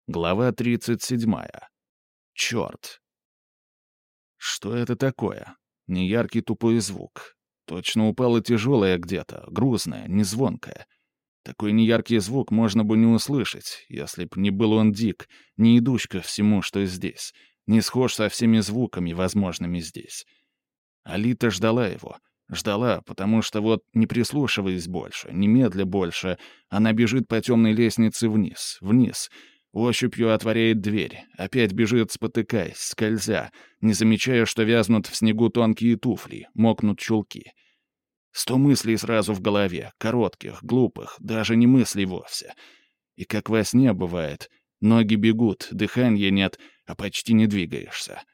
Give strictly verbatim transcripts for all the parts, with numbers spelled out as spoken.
Глава тридцать седьмая. Черт. Что это такое? Неяркий тупой звук. Точно упало тяжелое где-то, грузное, незвонкое. Такой неяркий звук можно бы не услышать, если б не был он дик, не идущ ко всему, что здесь, не схож со всеми звуками, возможными здесь. Алита ждала его. Ждала, потому что вот, не прислушиваясь больше, немедля больше, она бежит по темной лестнице вниз, вниз, ощупью отворяет дверь, опять бежит, спотыкаясь, скользя, не замечая, что вязнут в снегу тонкие туфли, мокнут чулки. Сто мыслей сразу в голове, коротких, глупых, даже не мыслей вовсе. И как во сне бывает, ноги бегут, дыхания нет, а почти не двигаешься.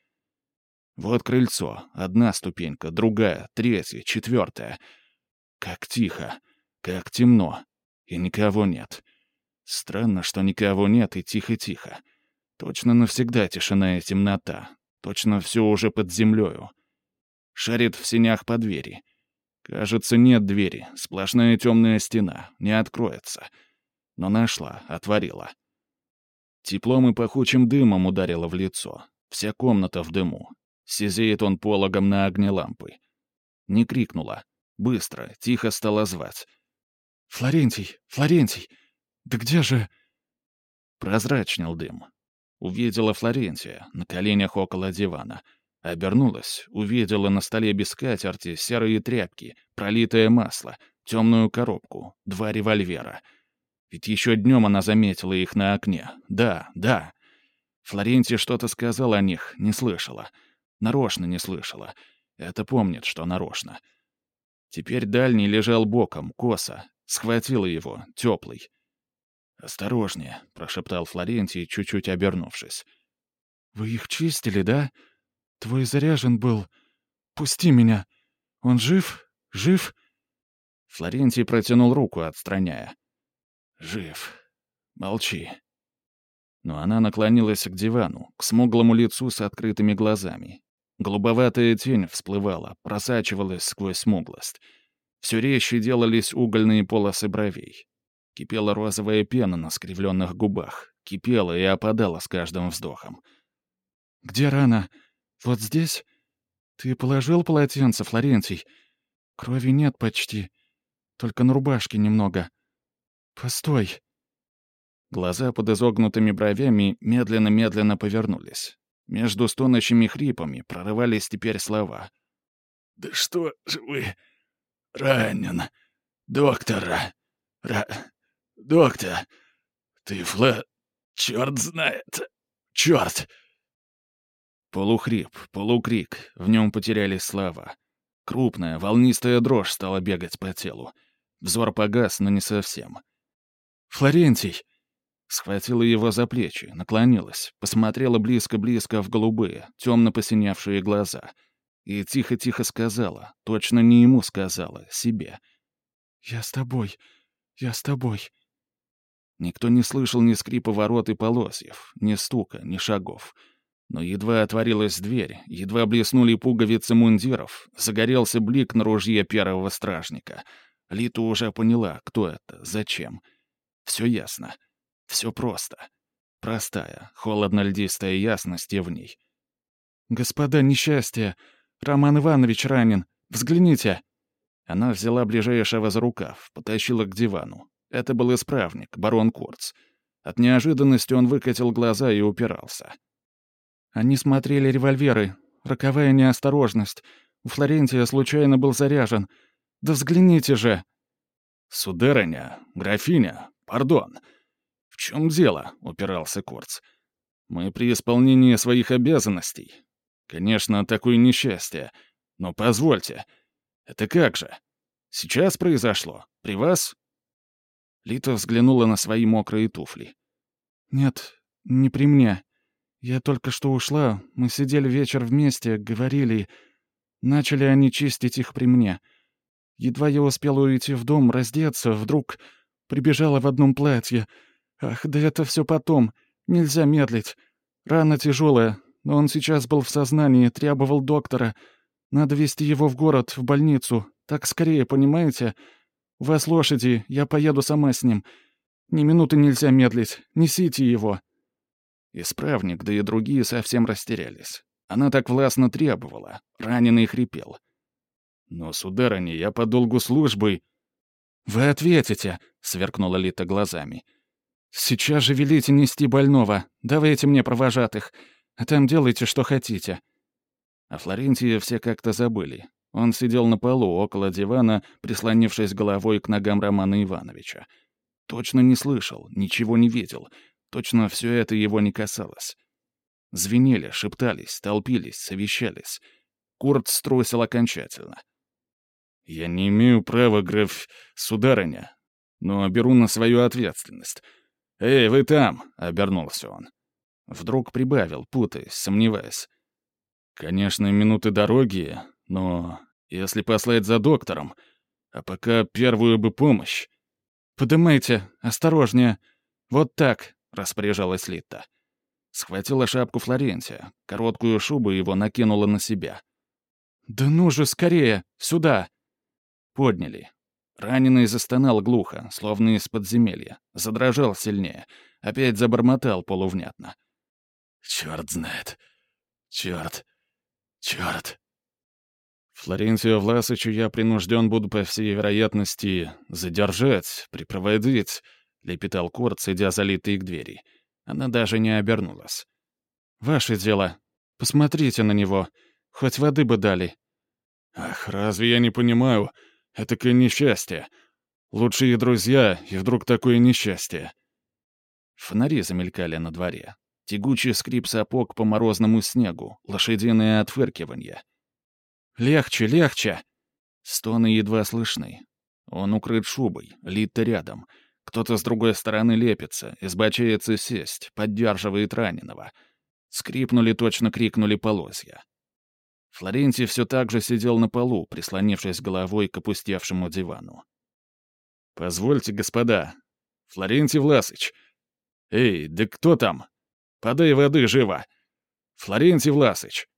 Вот крыльцо, одна ступенька, другая, третья, четвертая. Как тихо, как темно, и никого нет. Странно, что никого нет и тихо-тихо. Точно навсегда тишина и темнота. Точно все уже под землею. Шарит в сенях по двери. Кажется, нет двери, сплошная темная стена, не откроется. Но нашла, отворила. Теплом и пахучим дымом ударило в лицо. Вся комната в дыму. Сизеет он пологом на огне лампы. Не крикнула. Быстро, тихо стала звать. «Флорентий! Флорентий! Да где же...» Прозрачнел дым. Увидела Флорентия на коленях около дивана. Обернулась, увидела на столе без скатерти серые тряпки, пролитое масло, темную коробку, два револьвера. Ведь еще днем она заметила их на окне. Да, да. Флорентий что-то сказал о них, не слышала. Нарочно не слышала. Это помнит, что нарочно. Теперь дальний лежал боком, косо. Схватила его, теплый. «Осторожнее», — прошептал Флорентий, чуть-чуть обернувшись. «Вы их чистили, да? Твой заряжен был. Пусти меня. Он жив? Жив?» Флорентий протянул руку, отстраняя. «Жив. Молчи». Но она наклонилась к дивану, к смуглому лицу с открытыми глазами. Голубоватая тень всплывала, просачивалась сквозь смуглость. Все резче делались угольные полосы бровей. Кипела розовая пена на скривленных губах. Кипела и опадала с каждым вздохом. «Где рана? Вот здесь? Ты положил полотенце, Флорентий? Крови нет почти. Только на рубашке немного. Постой!» Глаза под изогнутыми бровями медленно-медленно повернулись. Между стонущими хрипами прорывались теперь слова. «Да что же вы... ранен? Доктора... Ра... Доктор... Ты, Фла... Черт знает... Черт!» Полухрип, полукрик, в нем потерялись слова. Крупная, волнистая дрожь стала бегать по телу. Взор погас, но не совсем. «Флорентий!» Схватила его за плечи, наклонилась, посмотрела близко-близко в голубые, темно посиневшие глаза. И тихо-тихо сказала, точно не ему сказала, себе. «Я с тобой. Я с тобой». Никто не слышал ни скрипа ворот и полозьев, ни стука, ни шагов. Но едва отворилась дверь, едва блеснули пуговицы мундиров, загорелся блик на ружье первого стражника. Лита уже поняла, кто это, зачем. Все ясно. Все просто. Простая, холодно-льдистая ясность и в ней. «Господа несчастья! Роман Иванович ранен! Взгляните!» Она взяла ближайшего за рукав, потащила к дивану. Это был исправник, барон Курц. От неожиданности он выкатил глаза и упирался. Они смотрели револьверы. Роковая неосторожность. У Флорентия случайно был заряжен. Да взгляните же!» «Сударыня, графиня, пардон. В чем дело?» — упирался Курц. «Мы при исполнении своих обязанностей. Конечно, такое несчастье. Но позвольте. Это как же? Сейчас произошло? При вас?» Лита взглянула на свои мокрые туфли. «Нет, не при мне. Я только что ушла, мы сидели вечер вместе, говорили. Начали они чистить их при мне. Едва я успела уйти в дом, раздеться, вдруг прибежала в одном платье. Ах, да это все потом. Нельзя медлить. Рана тяжелая, но он сейчас был в сознании, требовал доктора. Надо везти его в город, в больницу. Так скорее, понимаете? У вас лошади, я поеду сама с ним. Ни минуты нельзя медлить. Несите его». Исправник, да и другие совсем растерялись. Она так властно требовала, раненый хрипел. «Но, сударыня, я по долгу службы...» «Вы ответите», — сверкнула Лита глазами. «Сейчас же велите нести больного. Давайте мне провожатых, а там делайте, что хотите». О Флорентии все как-то забыли. Он сидел на полу около дивана, прислонившись головой к ногам Романа Ивановича. Точно не слышал, ничего не видел. Точно все это его не касалось. Звенели, шептались, толпились, совещались. Курт струсил окончательно. «Я не имею права, граф... сударыня, но беру на свою ответственность. Эй, вы там!» — обернулся он. Вдруг прибавил, путаясь, сомневаясь. «Конечно, минуты дороги, но если послать за доктором, а пока первую бы помощь...» «Подымайте, осторожнее. Вот так», — распоряжалась Литта. Схватила шапку Флорентия, короткую шубу его накинула на себя. «Да ну же, скорее! Сюда!» Подняли. Раненый застонал глухо, словно из подземелья. Задрожал сильнее. Опять забормотал полувнятно. «Черт знает. Черт. Черт». Флорентию Власычу я принужден буду, по всей вероятности, задержать, припроводить, — лепетал Курт, идя залитый к двери. Она даже не обернулась. «Ваше дело. Посмотрите на него. Хоть воды бы дали». «Ах, разве я не понимаю? Этакое несчастье. Лучшие друзья, и вдруг такое несчастье». Фонари замелькали на дворе. Тягучий скрип сапог по морозному снегу, лошадиное отфыркиванье. «Легче, легче!» Стоны едва слышны. Он укрыт шубой, Литта рядом. Кто-то с другой стороны лепится, избочается сесть, поддерживает раненого. Скрипнули, точно крикнули полозья. Флорентий все так же сидел на полу, прислонившись головой к опустевшему дивану. «Позвольте, господа. Флорентий Власыч. Эй, да кто там? Подай воды живо. Флорентий Власыч».